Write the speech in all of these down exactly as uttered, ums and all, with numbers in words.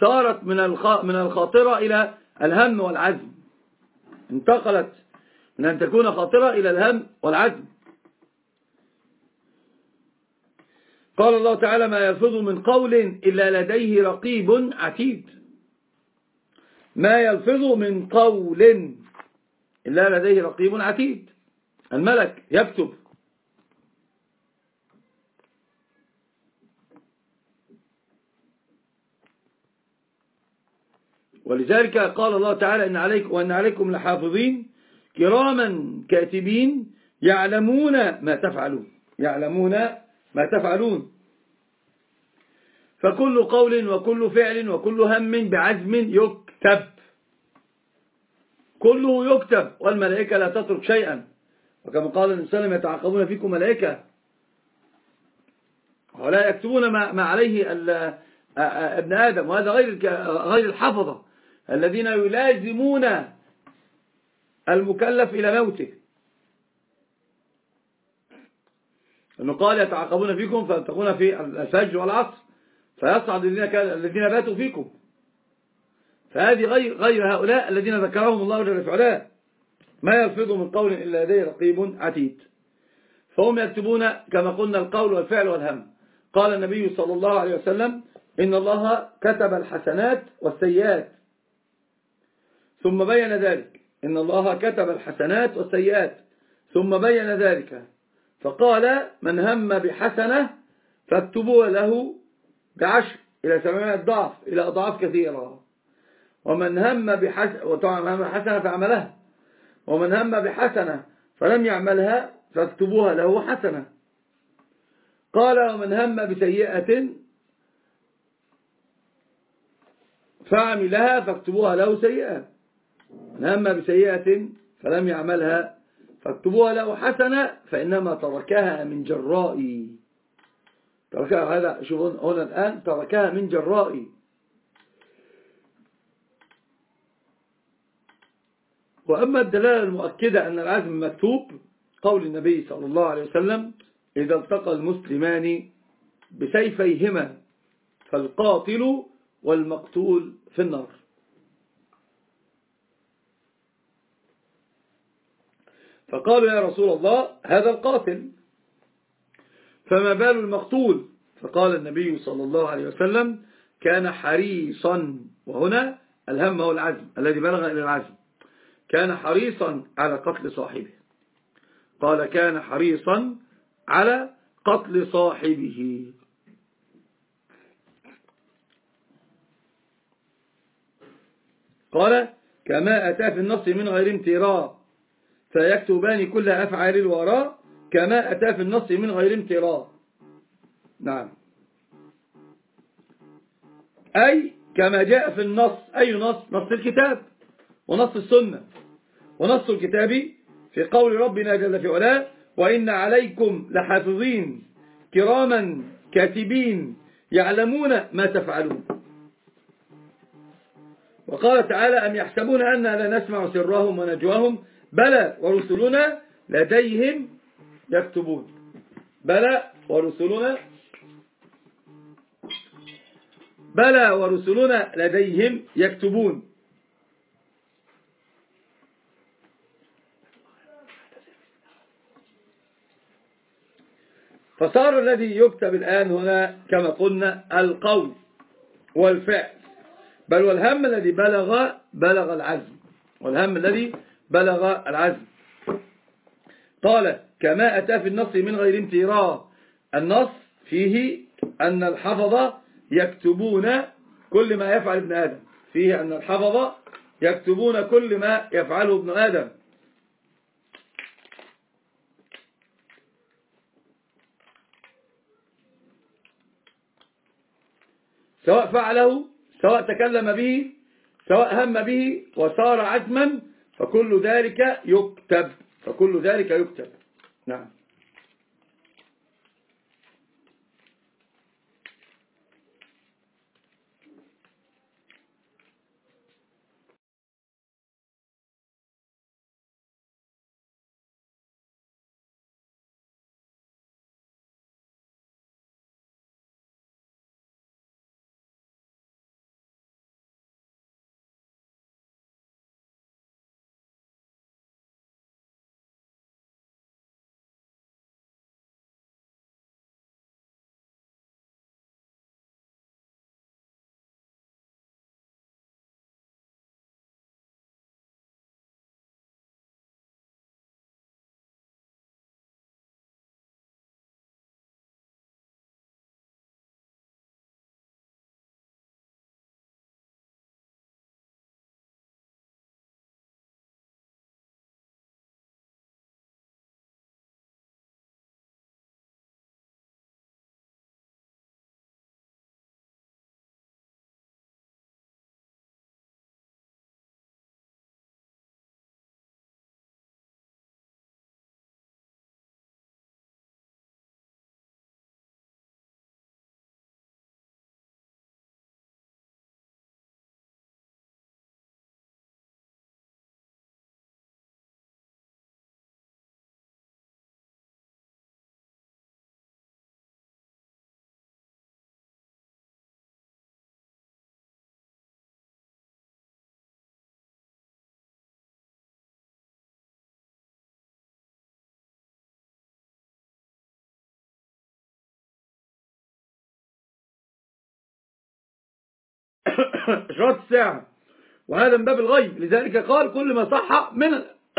صارت من من الخاطرة إلى الهم والعزم، انتقلت من أن تكون خاطرة إلى الهم والعزم. قال الله تعالى: ما يلفظ من قول إلا لديه رقيب عتيد. ما يلفظ من قول إلا لديه رقيب عتيد، الملك يكتب. ولذلك قال الله تعالى: إن عليكم وإن عليكم لحافظين كراما كاتبين يعلمون ما تفعلون، يعلمون ما تفعلون. فكل قول وكل فعل وكل هم بعزم يكتب، كله يكتب، والملائكة لا تترك شيئا. وكما قال النبي صلى الله عليه وسلم: يتعاقبون فيكم ملائكة ولا يكتبون ما عليه ابن آدم. وهذا غير غير الحفظة الذين يلازمون المكلف إلى موته. أنه قال: يتعاقبون فيكم فيلتقون في الفجر والعصر فيصعد الذين باتوا فيكم. فهذه غير غير هؤلاء الذين ذكرهم الله جل وعلا. ما يلفظ من قول إلا لديه رقيب عتيد. فهم يكتبون كما قلنا القول والفعل والهم. قال النبي صلى الله عليه وسلم: إن الله كتب الحسنات والسيئات، ثم بين ذلك. إن الله كتب الحسنات والسيئات ثم بين ذلك فقال: من هم بحسنة فاكتبوها له بعشر إلى ثمانية ضعف إلى أضعاف كثيرة. ومن هم بحسنة فعملها، ومن هم بحسنة فلم يعملها فاكتبوها له حسنة. قال: ومن هم بسيئة فعملها فاكتبوها له سيئة. من هم بسيئة فلم يعملها فاكتبوها له حسنة، فإنما تركها من جرائي. تركها، هذا شوفون هنا الآن، تركها من جرائي. وأما الدلالة المؤكدة أن العزم مكتوب، قول النبي صلى الله عليه وسلم: إذا التقى المسلمان بسيفيهما فالقاتل والمقتول في النار. فقالوا: يا رسول الله، هذا القاتل، فما بال المقتول؟ فقال النبي صلى الله عليه وسلم: كان حريصا، وهنا الهم هو العزم الذي بلغ إلى العزم، كان حريصا على قتل صاحبه. قال: كان حريصا على قتل صاحبه. قال: كما أتى في النص من غير امتراء فيكتبان كل أفعال الوراء، كما أتى في النص من غير امتراء. نعم، أي كما جاء في النص. أي نص؟ نص الكتاب ونص السنة. ونص الكتاب في قول ربنا جل في علاه: وإن عليكم لحافظين كراما كاتبين يعلمون ما تفعلون. وقال تعالى: أم يحسبون أننا لا نسمع سرهم ونجواهم بلى ورسلنا لديهم يكتبون. بلى ورسلنا بلى ورسلنا لديهم يكتبون. فصار الذي يكتب الآن هنا كما قلنا القول والفعل، بل والهم الذي بلغ بلغ العزم، والهم الذي بلغ العزم. قال: كما أتى في النص من غير امتراء. النص فيه أن الحفظة يكتبون كل ما يفعل ابن آدم، فيه أن الحفظة يكتبون كل ما يفعله ابن آدم، سواء فعله، سواء تكلم به، سواء هم به وصار عزما، فكل ذلك يكتب، فكل ذلك يكتب. نعم. إشارات الساعة، وهذا من باب الغيب، لذلك قال كل ما صح من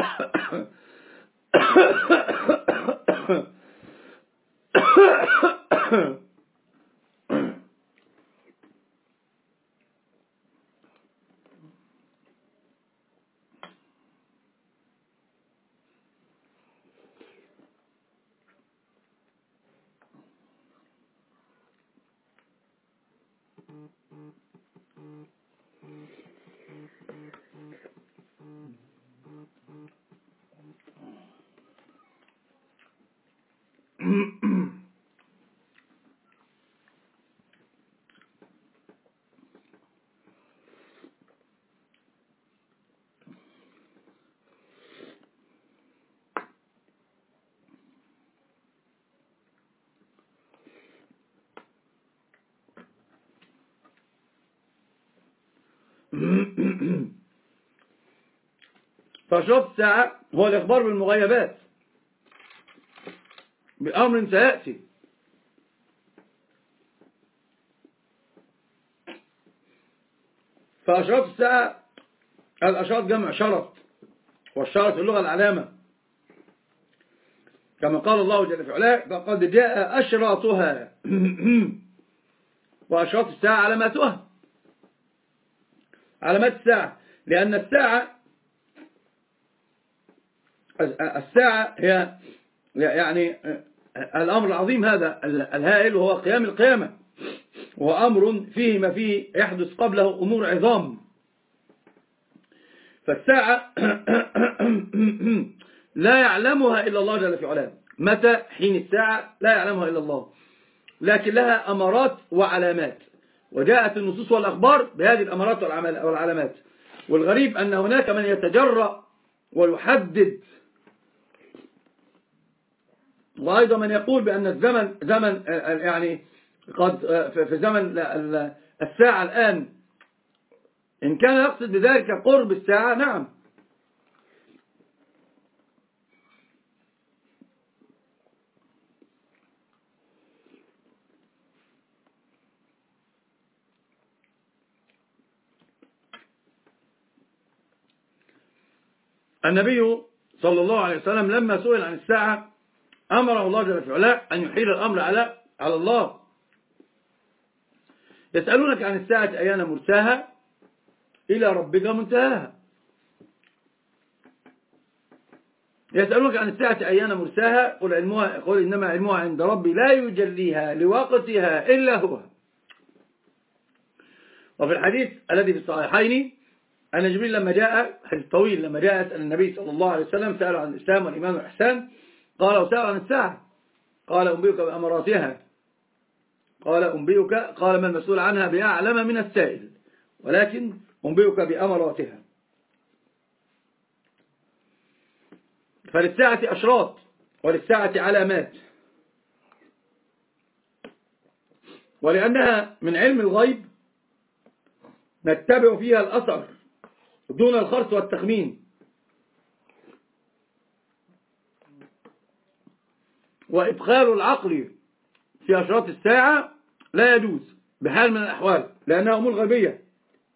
فأشراط الساعة هو الإخبار بالمغيبات بأمر سيأتي. فأشراط الساعة الأشراط جمع شرط، والشرط في اللغة العلامة، كما قال الله جل في علاه فقد جاء أشراطها وأشراط الساعة علاماتها، علامات الساعة، لأن الساعة الساعة هي يعني الأمر العظيم هذا الهائل، وهو قيام القيامة، وهو أمر فيه ما فيه يحدث قبله أمور عظام. فالساعة لا يعلمها إلا الله جل في علاه، متى حين الساعة لا يعلمها إلا الله، لكن لها أمارات وعلامات، وجاءت النصوص والأخبار بهذه الأمارات والعلامات. والغريب أن هناك من يتجرأ ويحدد، وأيضا من يقول بأن الزمن زمن يعني قد في زمن الساعة الآن، إن كان يقصد بذلك قرب الساعة نعم. النبي صلى الله عليه وسلم لما سئل عن الساعة أمره الله جل وعلا أن يحيل الأمر على على الله. يسألونك عن الساعة أيان مرساها إلى ربك منتهاها. يسألونك عن الساعة أيان مرساها قل علمها قل إنما علمها عند ربي لا يجليها لوقتها إلا هو. وفي الحديث الذي في الصحيحين أن جبريل لما جاء، حديث طويل، لما جاء يسأل النبي صلى الله عليه وسلم سأل عن الإسلام والإيمان والإحسان، قال وسأل عن الساعة، قال أنبئك بأمراتها، قال أنبئك، قال ما المسؤول عنها بأعلم من السائل، ولكن أنبئك بأمراتها. فللساعة أشراط وللساعة علامات، ولأنها من علم الغيب نتبع فيها الأثر دون الخرص والتخمين، وإدخال العقل في أشراط الساعة لا يجوز بحال من الأحوال، لأنها أمور غيبية.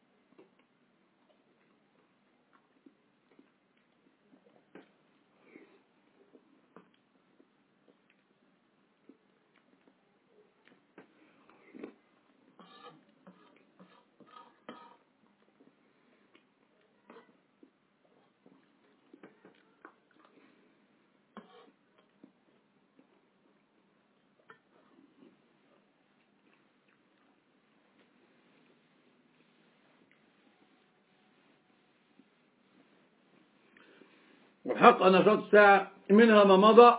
والحق أن أشراط الساعة منها ما مضى،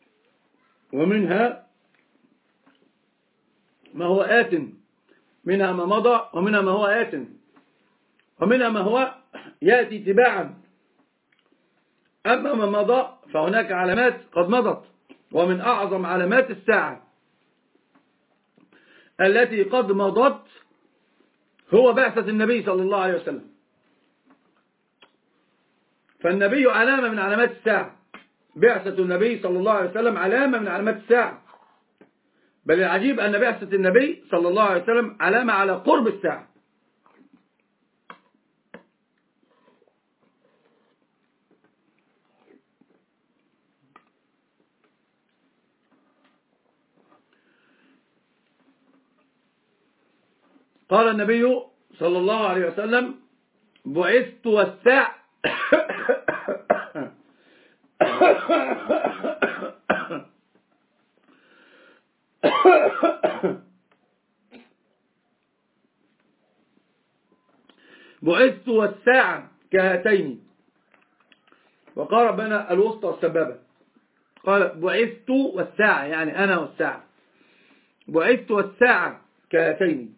ومنها ما هو آت، منها ما مضى ومنها ما هو آت، ومنها ما هو يأتي تباعا. أما ما مضى فهناك علامات قد مضت، ومن أعظم علامات الساعة التي قد مضت هو بعثة النبي صلى الله عليه وسلم. فالنبي علامة من علامات الساعة، بعثة النبي صلى الله عليه وسلم علامة من علامات الساعة، بل العجيب أن بعثة النبي صلى الله عليه وسلم علامة على قرب الساعة. قال النبي صلى الله عليه وسلم: بعثت والساعة بعثت والساعة كهاتين، وقال ربنا الوسطى والسبابة. قال بعثت والساعة يعني أنا والساعة، بعثت والساعة كهاتين.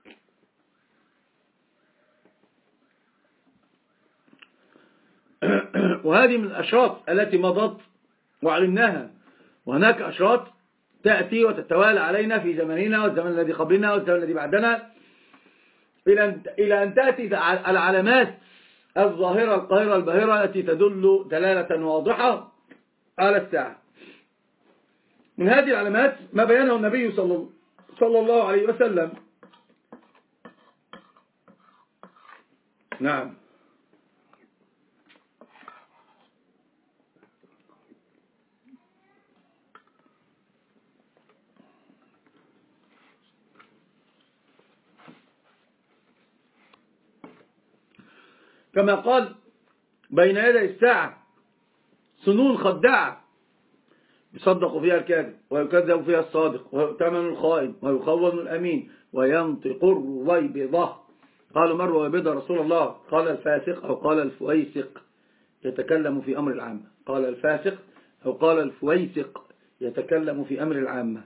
وهذه من الأشراط التي مضت وعلمناها، وهناك أشراط تأتي وتتوالى علينا في زمننا والزمن الذي قبلنا والزمن الذي بعدنا، إلى أن تأتي العلامات الظاهرة القاهرة الباهرة التي تدل دلالة واضحة على الساعة. من هذه العلامات ما بيانه النبي صلى الله عليه وسلم. نعم. كما قال: بين يدي الساعة سنون خداعة يصدق فيها الكاذب ويكذب فيها الصادق ويؤتمن الخائن ويخون الأمين وينطق الرويبضة. قالوا: ما الرويبضة رسول الله؟ قال: الفاسق أو قال الفويسق يتكلم في أمر العامة. قال: الفاسق أو قال الفويسق يتكلم في أمر العامة.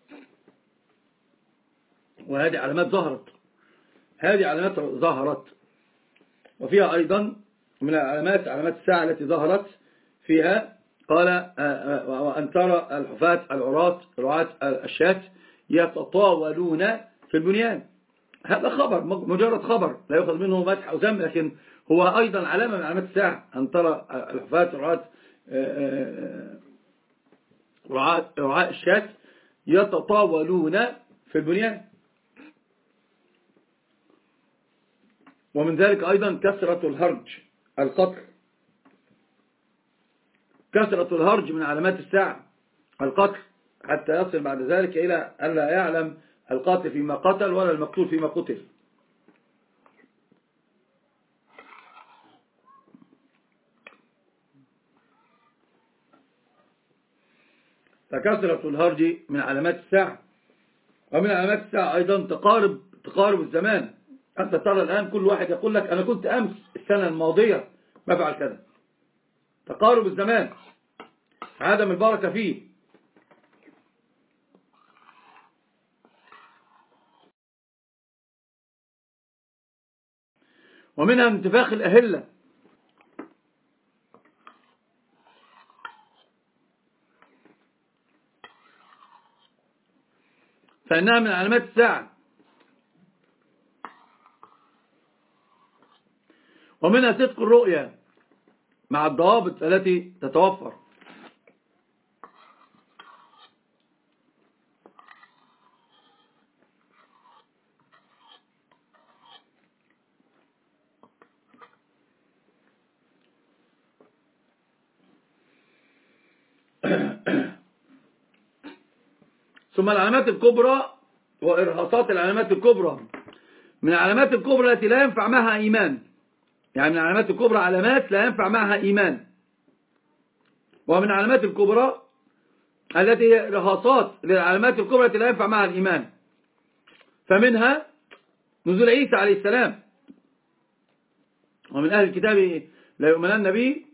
وهذه علامات ظهرت، هذه علامات ظهرت. وفيها أيضا من العلامات علامات الساعة التي ظهرت فيها، قال: وأن ترى الحفاة العراة رعاة الشاة يتطاولون في البنيان. هذا خبر، مجرد خبر لا يؤخذ منه مدح أو ذم، لكن هو أيضا علامة من علامات الساعة. أن ترى الحفاة رعاة رعاة الشاة يتطاولون في البنيان. ومن ذلك أيضا كثرة الهرج، القتل. كثرة الهرج من علامات الساعة، القتل، حتى يصل بعد ذلك إلى أن لا يعلم القاتل فيما قتل ولا المقتول فيما قتل. فكثرة الهرج من علامات الساعة. ومن علامات الساعة أيضا تقارب تقارب الزمان. أنت ترى الآن كل واحد يقول لك: أنا كنت أمس السنة الماضية ما فعل كذا. تقارب الزمان، عدم البركة فيه. ومنها انتفاخ الأهلة، فإنها من علامات الساعة. ومنها صدق الرؤية مع الضوابط التي تتوفر. ثم العلامات الكبرى وإرهاصات العلامات الكبرى. من العلامات الكبرى التي لا ينفع معها إيمان، يعني من العلامات الكبرى علامات لا ينفع معها إيمان. ومن العلامات الكبرى التي هي إرهاصات للعلامات الكبرى التي لا ينفع معها الإيمان. فمنها نزول عيسى عليه السلام. ومن أهل الكتاب لا يؤمنن به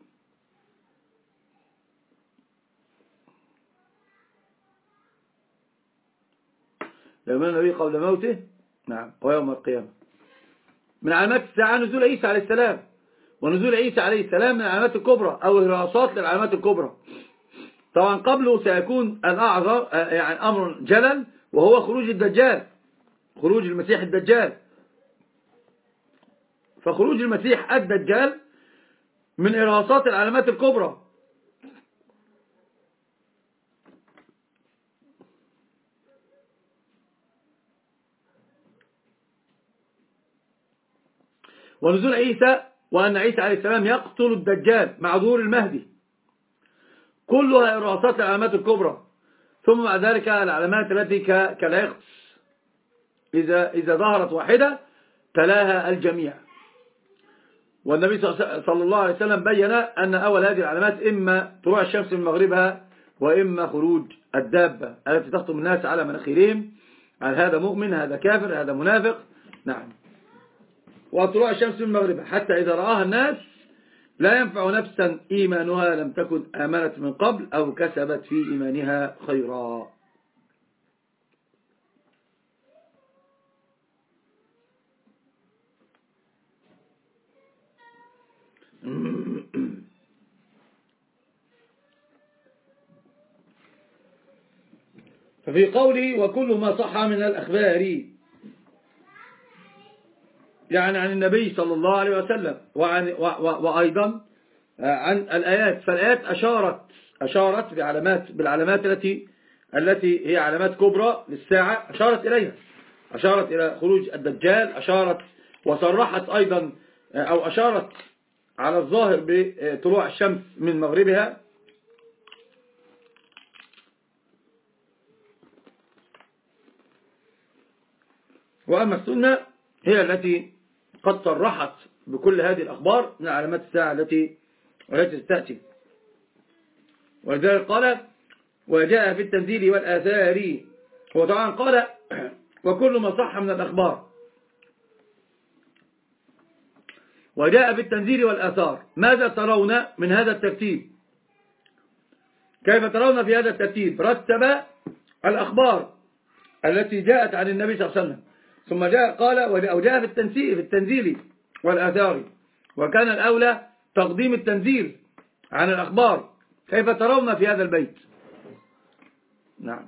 لا يؤمنن به قبل موته، نعم، ويوم القيامة. من علامات الساعة نزول عيسى عليه السلام. ونزول عيسى عليه السلام من العلامات الكبرى أو إرهاصات للعلامات الكبرى. طبعا قبله سيكون الأعظم يعني أمر جلل، وهو خروج الدجال، خروج المسيح الدجال. فخروج المسيح الدجال من إرهاصات العلامات الكبرى. ونزول عيسى، وأن عيسى عليه السلام يقتل الدجال مع ظهور المهدي، كلها إرهاصات العلامات الكبرى. ثم مع ذلك العلامات التي كالإغث إذا, إذا ظهرت واحدة تلاها الجميع. والنبي صلى الله عليه وسلم بين أن أول هذه العلامات إما طلوع الشمس من مغربها وإما خروج الدابة التي تخطب الناس على مناخيرهم، هل هذا مؤمن، هذا كافر، هذا منافق. نعم. وطلوع الشمس من مغربها حتى إذا رآها الناس لا ينفع نفسا إيمانها لم تكن آمنت من قبل أو كسبت في إيمانها خيرا. ففي قوله وكل ما صح من الأخبار، يعني عن النبي صلى الله عليه وسلم وعن وأيضا عن الآيات، فالآيات أشارت أشارت بعلامات بالعلامات التي التي هي علامات كبرى للساعة، أشارت إليها، أشارت إلى خروج الدجال، أشارت وصرحت أيضا أو أشارت على الظاهر بطلوع الشمس من مغربها. وأما السنة هي التي قد صرحت بكل هذه الأخبار من علامات الساعة التي التي تأتي. ولذلك قال وجاء في التنزيل والآثار، هو طبعا قال وكل ما صح من الأخبار، وجاء في التنزيل والآثار. ماذا ترون من هذا الترتيب؟ كيف ترون في هذا الترتيب؟ رتب الأخبار التي جاءت عن النبي صلى الله عليه وسلم، ثم جاء قال أو جاء في التنزيل في التنزيل والآثار، وكان الأولى تقديم التنزيل عن الأخبار. كيف ترون في هذا البيت؟ نعم.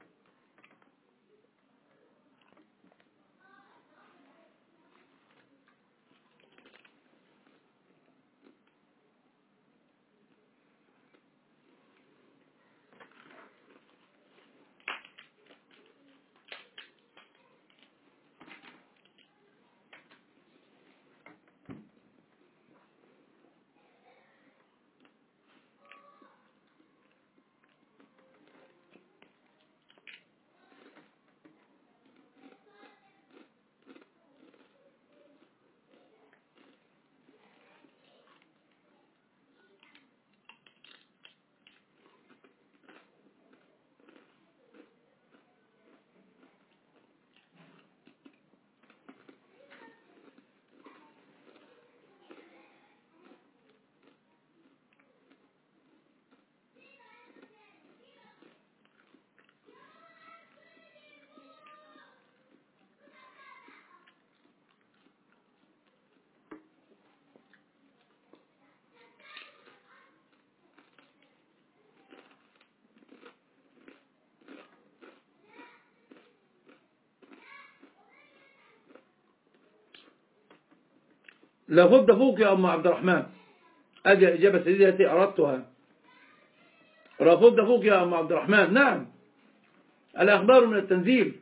لابد فوق يا أم عبد الرحمن، أدي الإجابة السديدة التي أردتها. لابد فوق يا أم عبد الرحمن. نعم، الأخبار من التنزيل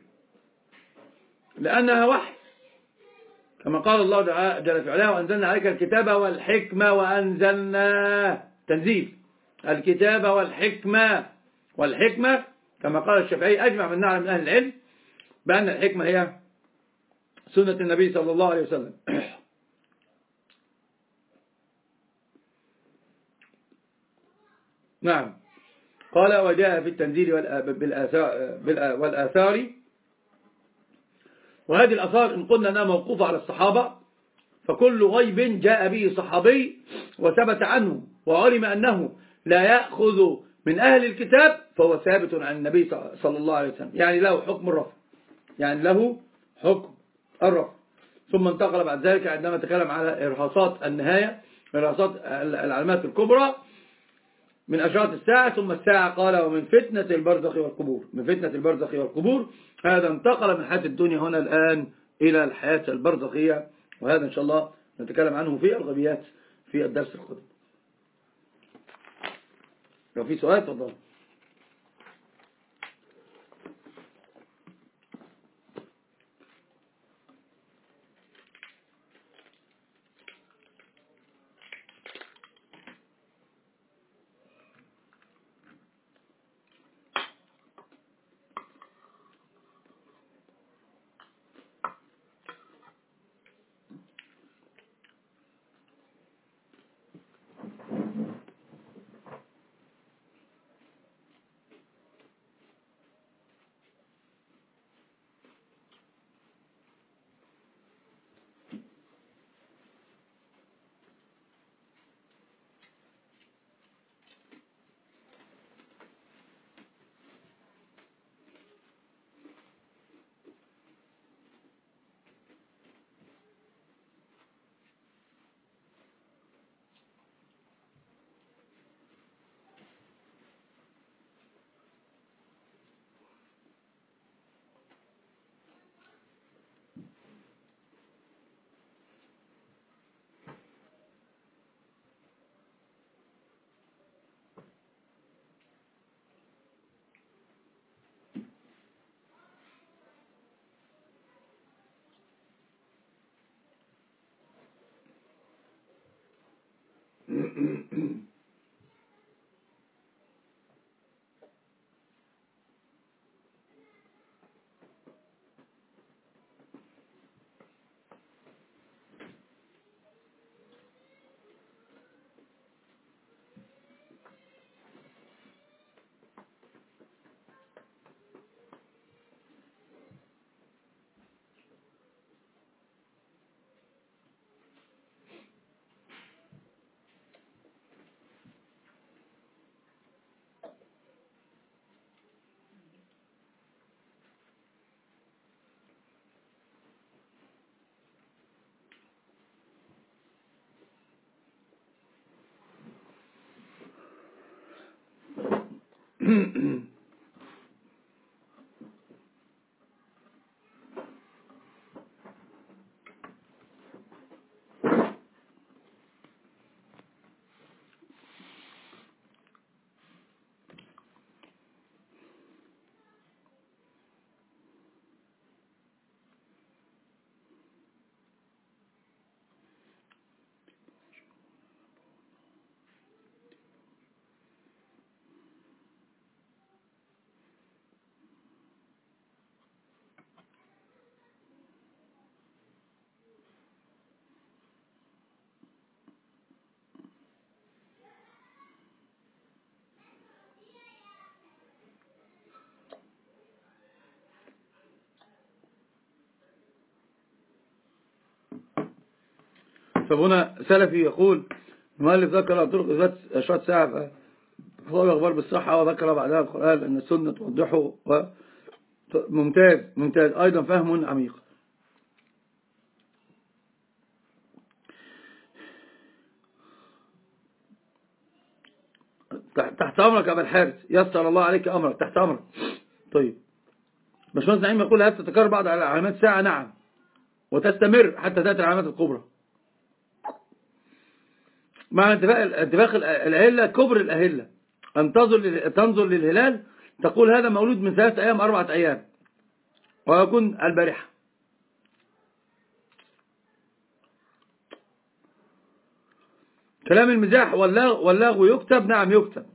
لأنها وحي، كما قال الله جل في علاه وأنزلنا عليك الكتاب والحكمة وأنزلنا تنزيل الكتاب والحكمة. والحكمة كما قال الشافعي أجمع من نعلم من أهل العلم بأن الحكمة هي سنة النبي صلى الله عليه وسلم. نعم. قال وجاء في التنزيل والآثار، وهذه الآثار إن قلنا أنها موقوفة على الصحابة فكل غيب جاء به صحابي وثبت عنه وعلم أنه لا يأخذ من أهل الكتاب فهو ثابت عن النبي صلى الله عليه وسلم، يعني له حكم الرفع، يعني له حكم الرفع. ثم انتقل بعد ذلك عندما تكلم على إرهاصات النهاية، إرهاصات العلامات الكبرى من أشراط الساعة، ثم الساعة قال ومن فتنة البرزخ والقبور، من فتنة البرزخ والقبور. هذا انتقل من حياة الدنيا هنا الآن إلى الحياة البرزخية، وهذا إن شاء الله نتكلم عنه في الغبيات في الدرس القادم. لو في سؤال تفضل. فهنا سلفي يقول المؤلف ذكر طرق إثبات أشراط الساعة فهو أخبار بالصحة، وذكر بعدها القرآن أن السنة توضحه. ممتاز ممتاز أيضا فهم عميق. تحت أمرك يا أبا الحارث، يسر الله عليك أمرك، تحت أمرك. طيب باشمهندس نعيم يقول هل تتكرر بعض علامات الساعة؟ نعم، وتستمر حتى تأتي العلامات الكبرى مع اتفاق الأهلة كبر الأهلة أن تنظر للهلال تقول هذا مولود من ثلاثة أيام أربعة أيام ويكون البارحة. كلام المزاح واللغو يكتب؟ نعم يكتب.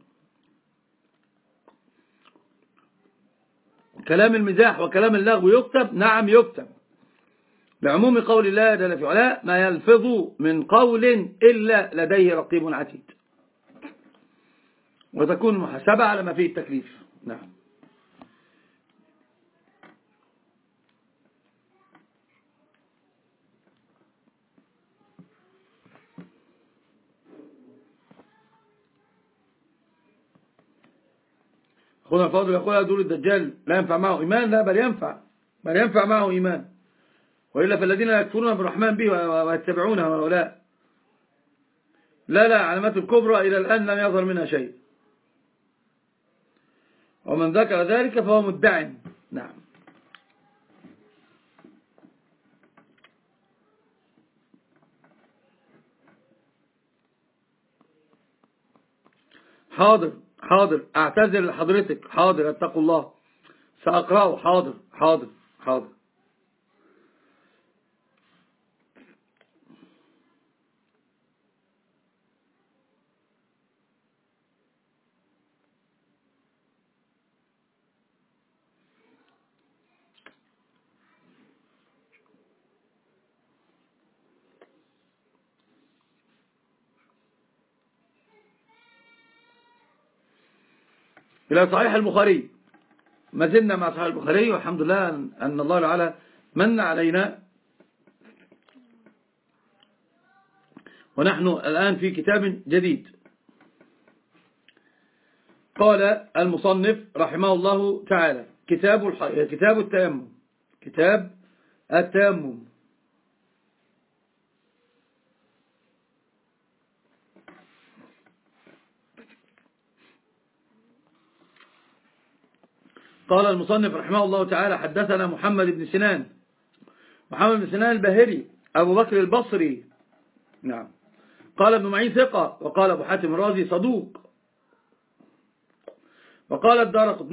كلام المزاح وكلام اللغو يكتب؟ نعم يكتب، بعموم قول الله جل في علاه ما يلفظ من قول إلا لديه رقيب عتيد، وتكون المحاسبة على ما فيه التكليف. نعم. أخونا الفاضل يقول هذول الدجال لا ينفع معه إيمان؟ لا، بل ينفع، بل ينفع معه إيمان، وإلا فالذين يكفرون بالرحمن به ويتبعونه هؤلاء لا لا علامات الكبرى إلى الآن لم يظهر منها شيء، ومن ذكر ذلك فهو مدعٍ. نعم. حاضر حاضر أعتذر لحضرتك، حاضر اتقوا الله سأقرأه، حاضر حاضر حاضر. إلى صحيح البخاري، ما زلنا مع صحيح البخاري، والحمد لله أن الله تعالى من علينا، ونحن الآن في كتاب جديد. قال المصنف رحمه الله تعالى كتاب الح... كتاب التيمم، كتاب التيمم. قال المصنف رحمه الله تعالى حدثنا محمد بن سنان، محمد بن سنان الباهلي أبو بكر البصري. نعم. قال ابن معين ثقة، وقال أبو حاتم الرازي صدوق، وقال الدارقطني